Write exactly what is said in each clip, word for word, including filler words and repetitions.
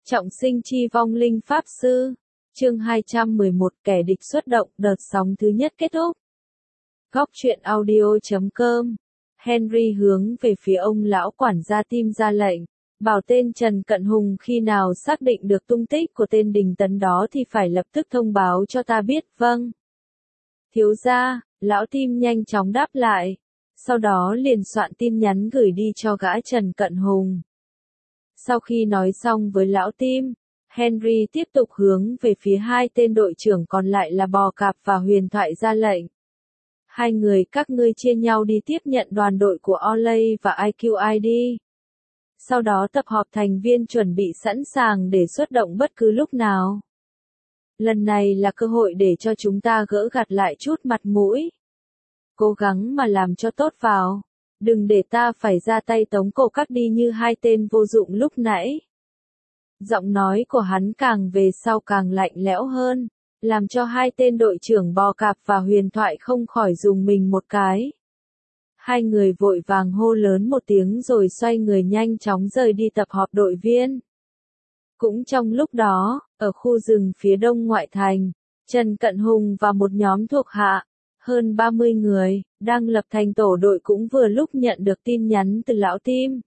Trọng sinh chi vong linh pháp sư. Chương hai trăm mười một kẻ địch xuất động, đợt sóng thứ nhất kết thúc. Góc truyện audio chấm com. Henry hướng về phía ông lão quản gia Tim ra lệnh, bảo tên Trần Cận Hùng khi nào xác định được tung tích của tên Đình Tấn đó thì phải lập tức thông báo cho ta biết. Vâng. Thiếu gia, lão Tim nhanh chóng đáp lại, sau đó liền soạn tin nhắn gửi đi cho gã Trần Cận Hùng. Sau khi nói xong với lão Tim, Henry tiếp tục hướng về phía hai tên đội trưởng còn lại là Bò Cạp và Huyền Thoại ra lệnh. Hai người các ngươi chia nhau đi tiếp nhận đoàn đội của Olay và i quy i đi. Sau đó tập họp thành viên chuẩn bị sẵn sàng để xuất động bất cứ lúc nào. Lần này là cơ hội để cho chúng ta gỡ gặt lại chút mặt mũi. Cố gắng mà làm cho tốt vào. Đừng để ta phải ra tay tống cổ các đi như hai tên vô dụng lúc nãy. Giọng nói của hắn càng về sau càng lạnh lẽo hơn, làm cho hai tên đội trưởng Bò Cạp và Huyền Thoại không khỏi dùng mình một cái. Hai người vội vàng hô lớn một tiếng rồi xoay người nhanh chóng rời đi tập họp đội viên. Cũng trong lúc đó, ở khu rừng phía đông ngoại thành, Trần Cận Hùng và một nhóm thuộc hạ, hơn ba mươi người, đang lập thành tổ đội cũng vừa lúc nhận được tin nhắn từ lão Tim.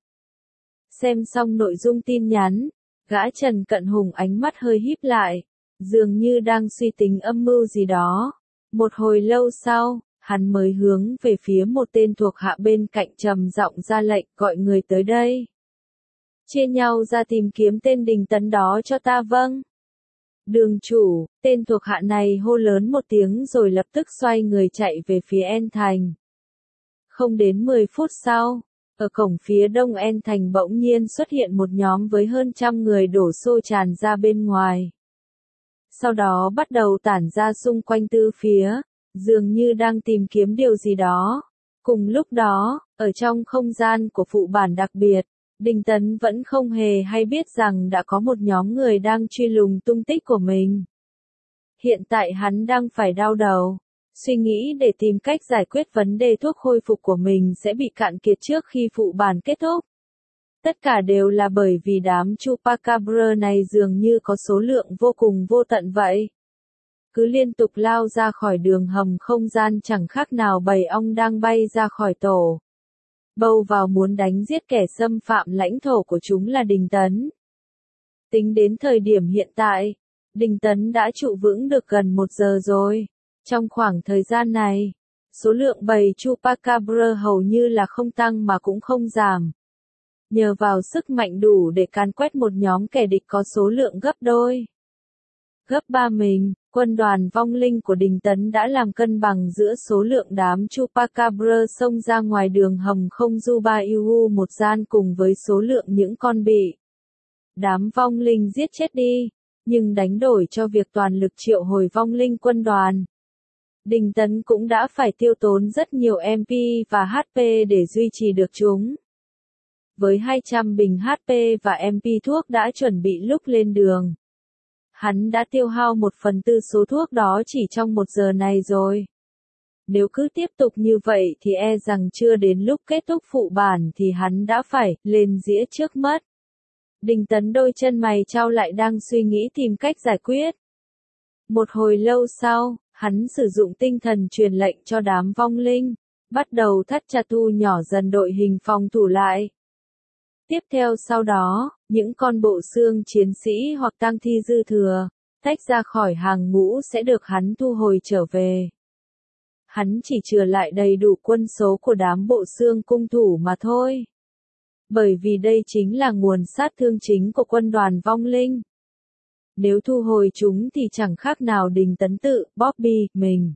Xem xong nội dung tin nhắn, gã Trần Cận Hùng ánh mắt hơi híp lại, dường như đang suy tính âm mưu gì đó. Một hồi lâu sau, hắn mới hướng về phía một tên thuộc hạ bên cạnh trầm giọng ra lệnh gọi người tới đây. Chia nhau ra tìm kiếm tên Đình Tấn đó cho ta. Vâng. Đường chủ, tên thuộc hạ này hô lớn một tiếng rồi lập tức xoay người chạy về phía En Thành. Không đến mười phút sau, ở cổng phía đông En Thành bỗng nhiên xuất hiện một nhóm với hơn trăm người đổ xô tràn ra bên ngoài. Sau đó bắt đầu tản ra xung quanh tứ phía, dường như đang tìm kiếm điều gì đó. Cùng lúc đó, ở trong không gian của phụ bản đặc biệt, Đình Tấn vẫn không hề hay biết rằng đã có một nhóm người đang truy lùng tung tích của mình. Hiện tại hắn đang phải đau đầu, suy nghĩ để tìm cách giải quyết vấn đề thuốc khôi phục của mình sẽ bị cạn kiệt trước khi phụ bản kết thúc. Tất cả đều là bởi vì đám Chupacabra này dường như có số lượng vô cùng vô tận vậy. Cứ liên tục lao ra khỏi đường hầm không gian chẳng khác nào bầy ong đang bay ra khỏi tổ. Bầu vào muốn đánh giết kẻ xâm phạm lãnh thổ của chúng là Đình Tấn. Tính đến thời điểm hiện tại, Đình Tấn đã trụ vững được gần một giờ rồi. Trong khoảng thời gian này, số lượng bầy Chupacabra hầu như là không tăng mà cũng không giảm. Nhờ vào sức mạnh đủ để càn quét một nhóm kẻ địch có số lượng gấp đôi. Gấp ba mình, quân đoàn vong linh của Đình Tấn đã làm cân bằng giữa số lượng đám Chupacabra xông ra ngoài đường hầm không Jubayu một gian cùng với số lượng những con bị đám vong linh giết chết đi, nhưng đánh đổi cho việc toàn lực triệu hồi vong linh quân đoàn. Đình Tấn cũng đã phải tiêu tốn rất nhiều em pê và hát pê để duy trì được chúng. Với hai trăm bình hát pê và em pê thuốc đã chuẩn bị lúc lên đường, hắn đã tiêu hao một phần tư số thuốc đó chỉ trong một giờ này rồi. Nếu cứ tiếp tục như vậy thì e rằng chưa đến lúc kết thúc phụ bản thì hắn đã phải lên dĩa trước mất. Đình Tấn đôi chân mày chau lại đang suy nghĩ tìm cách giải quyết. Một hồi lâu sau, hắn sử dụng tinh thần truyền lệnh cho đám vong linh, bắt đầu thắt chặt thu nhỏ dần đội hình phòng thủ lại. Tiếp theo sau đó, những con bộ xương chiến sĩ hoặc tang thi dư thừa, tách ra khỏi hàng ngũ sẽ được hắn thu hồi trở về. Hắn chỉ chừa lại đầy đủ quân số của đám bộ xương cung thủ mà thôi. Bởi vì đây chính là nguồn sát thương chính của quân đoàn vong linh. Nếu thu hồi chúng thì chẳng khác nào Đình Tấn tự, Bobby, mình.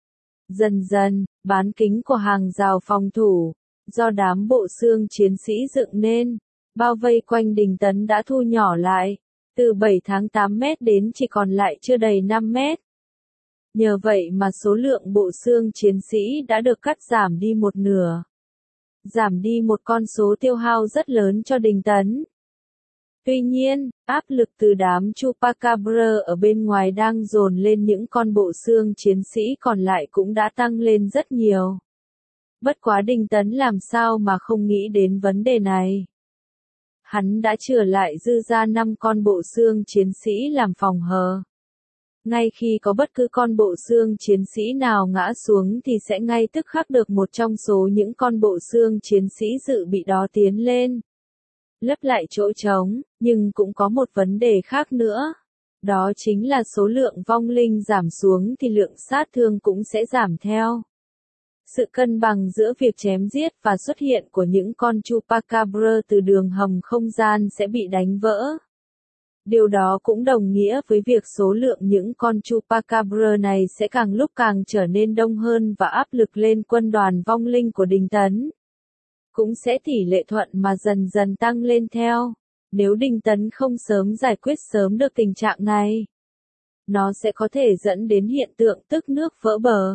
Dần dần, bán kính của hàng rào phòng thủ, do đám bộ xương chiến sĩ dựng nên, bao vây quanh Đình Tấn đã thu nhỏ lại, từ bảy tháng tám mét đến chỉ còn lại chưa đầy năm mét. Nhờ vậy mà số lượng bộ xương chiến sĩ đã được cắt giảm đi một nửa. Giảm đi một con số tiêu hao rất lớn cho Đình Tấn. Tuy nhiên, áp lực từ đám Chupacabra ở bên ngoài đang dồn lên những con bộ xương chiến sĩ còn lại cũng đã tăng lên rất nhiều. Bất quá Đình Tấn làm sao mà không nghĩ đến vấn đề này. Hắn đã chừa lại dư ra năm con bộ xương chiến sĩ làm phòng hờ. Ngay khi có bất cứ con bộ xương chiến sĩ nào ngã xuống thì sẽ ngay tức khắc được một trong số những con bộ xương chiến sĩ dự bị đó tiến lên, lấp lại chỗ trống, nhưng cũng có một vấn đề khác nữa. Đó chính là số lượng vong linh giảm xuống thì lượng sát thương cũng sẽ giảm theo. Sự cân bằng giữa việc chém giết và xuất hiện của những con Chupacabra từ đường hầm không gian sẽ bị đánh vỡ. Điều đó cũng đồng nghĩa với việc số lượng những con Chupacabra này sẽ càng lúc càng trở nên đông hơn và áp lực lên quân đoàn vong linh của Đinh Tấn cũng sẽ tỷ lệ thuận mà dần dần tăng lên theo. Nếu Đinh Tấn không sớm giải quyết sớm được tình trạng này, nó sẽ có thể dẫn đến hiện tượng tức nước vỡ bờ.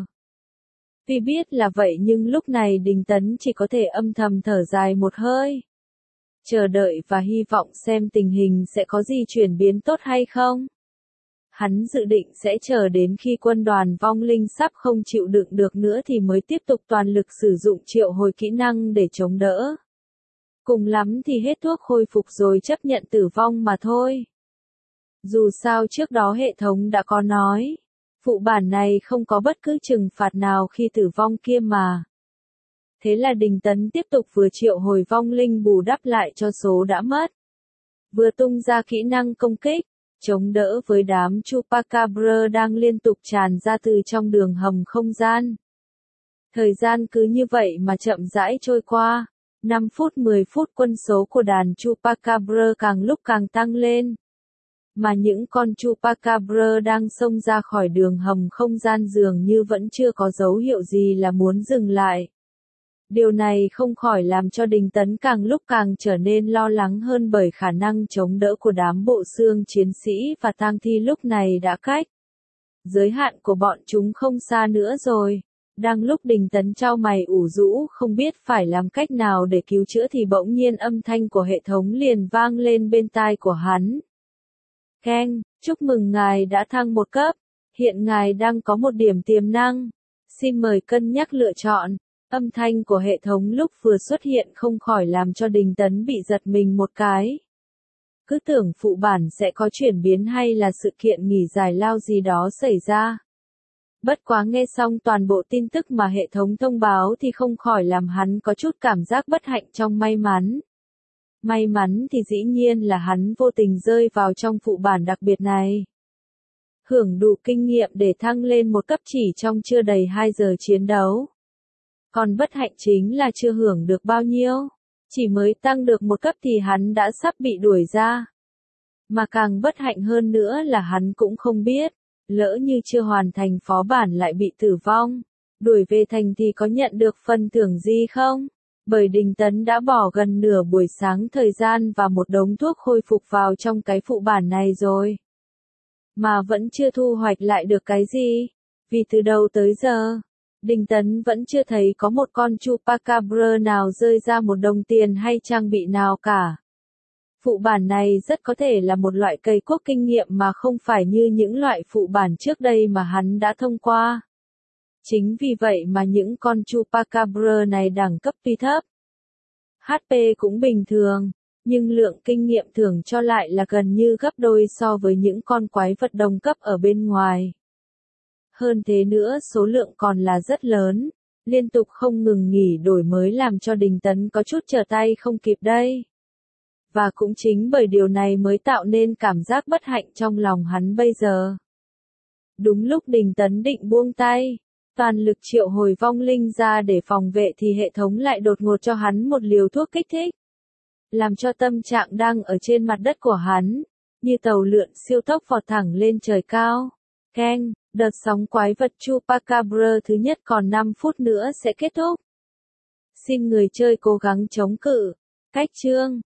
Vì biết là vậy nhưng lúc này Đinh Tấn chỉ có thể âm thầm thở dài một hơi, chờ đợi và hy vọng xem tình hình sẽ có gì chuyển biến tốt hay không. Hắn dự định sẽ chờ đến khi quân đoàn vong linh sắp không chịu đựng được nữa thì mới tiếp tục toàn lực sử dụng triệu hồi kỹ năng để chống đỡ. Cùng lắm thì hết thuốc hồi phục rồi chấp nhận tử vong mà thôi. Dù sao trước đó hệ thống đã có nói, phụ bản này không có bất cứ trừng phạt nào khi tử vong kia mà. Thế là Đinh Tấn tiếp tục vừa triệu hồi vong linh bù đắp lại cho số đã mất, vừa tung ra kỹ năng công kích, chống đỡ với đám Chupacabra đang liên tục tràn ra từ trong đường hầm không gian. Thời gian cứ như vậy mà chậm rãi trôi qua. năm phút mười phút quân số của đàn Chupacabra càng lúc càng tăng lên. Mà những con Chupacabra đang xông ra khỏi đường hầm không gian dường như vẫn chưa có dấu hiệu gì là muốn dừng lại. Điều này không khỏi làm cho Đinh Tấn càng lúc càng trở nên lo lắng hơn bởi khả năng chống đỡ của đám bộ xương chiến sĩ và tang thi lúc này đã cách giới hạn của bọn chúng không xa nữa rồi. Đang lúc Đinh Tấn chau mày ủ rũ không biết phải làm cách nào để cứu chữa thì bỗng nhiên âm thanh của hệ thống liền vang lên bên tai của hắn. Keng, chúc mừng ngài đã thăng một cấp. Hiện ngài đang có một điểm tiềm năng. Xin mời cân nhắc lựa chọn. Âm thanh của hệ thống lúc vừa xuất hiện không khỏi làm cho Đinh Tấn bị giật mình một cái. Cứ tưởng phụ bản sẽ có chuyển biến hay là sự kiện nghỉ giải lao gì đó xảy ra. Bất quá nghe xong toàn bộ tin tức mà hệ thống thông báo thì không khỏi làm hắn có chút cảm giác bất hạnh trong may mắn. May mắn thì dĩ nhiên là hắn vô tình rơi vào trong phụ bản đặc biệt này. Hưởng đủ kinh nghiệm để thăng lên một cấp chỉ trong chưa đầy hai giờ chiến đấu. Còn bất hạnh chính là chưa hưởng được bao nhiêu. Chỉ mới tăng được một cấp thì hắn đã sắp bị đuổi ra. Mà càng bất hạnh hơn nữa là hắn cũng không biết. Lỡ như chưa hoàn thành phó bản lại bị tử vong, đuổi về thành thì có nhận được phần thưởng gì không? Bởi Đinh Tấn đã bỏ gần nửa buổi sáng thời gian và một đống thuốc khôi phục vào trong cái phụ bản này rồi. Mà vẫn chưa thu hoạch lại được cái gì. Vì từ đầu tới giờ, Đinh Tấn vẫn chưa thấy có một con Chupacabra nào rơi ra một đồng tiền hay trang bị nào cả. Phụ bản này rất có thể là một loại cây cuốc kinh nghiệm mà không phải như những loại phụ bản trước đây mà hắn đã thông qua. Chính vì vậy mà những con Chupacabra này đẳng cấp tuy thấp, hát pê cũng bình thường, nhưng lượng kinh nghiệm thưởng cho lại là gần như gấp đôi so với những con quái vật đồng cấp ở bên ngoài. Hơn thế nữa số lượng còn là rất lớn, liên tục không ngừng nghỉ đổi mới làm cho Đinh Tấn có chút trở tay không kịp đây. Và cũng chính bởi điều này mới tạo nên cảm giác bất hạnh trong lòng hắn bây giờ. Đúng lúc Đinh Tấn định buông tay, toàn lực triệu hồi vong linh ra để phòng vệ thì hệ thống lại đột ngột cho hắn một liều thuốc kích thích. Làm cho tâm trạng đang ở trên mặt đất của hắn, như tàu lượn siêu tốc vọt thẳng lên trời cao. Keng, đợt sóng quái vật Chupacabra thứ nhất còn năm phút nữa sẽ kết thúc. Xin người chơi cố gắng chống cự. Cách chương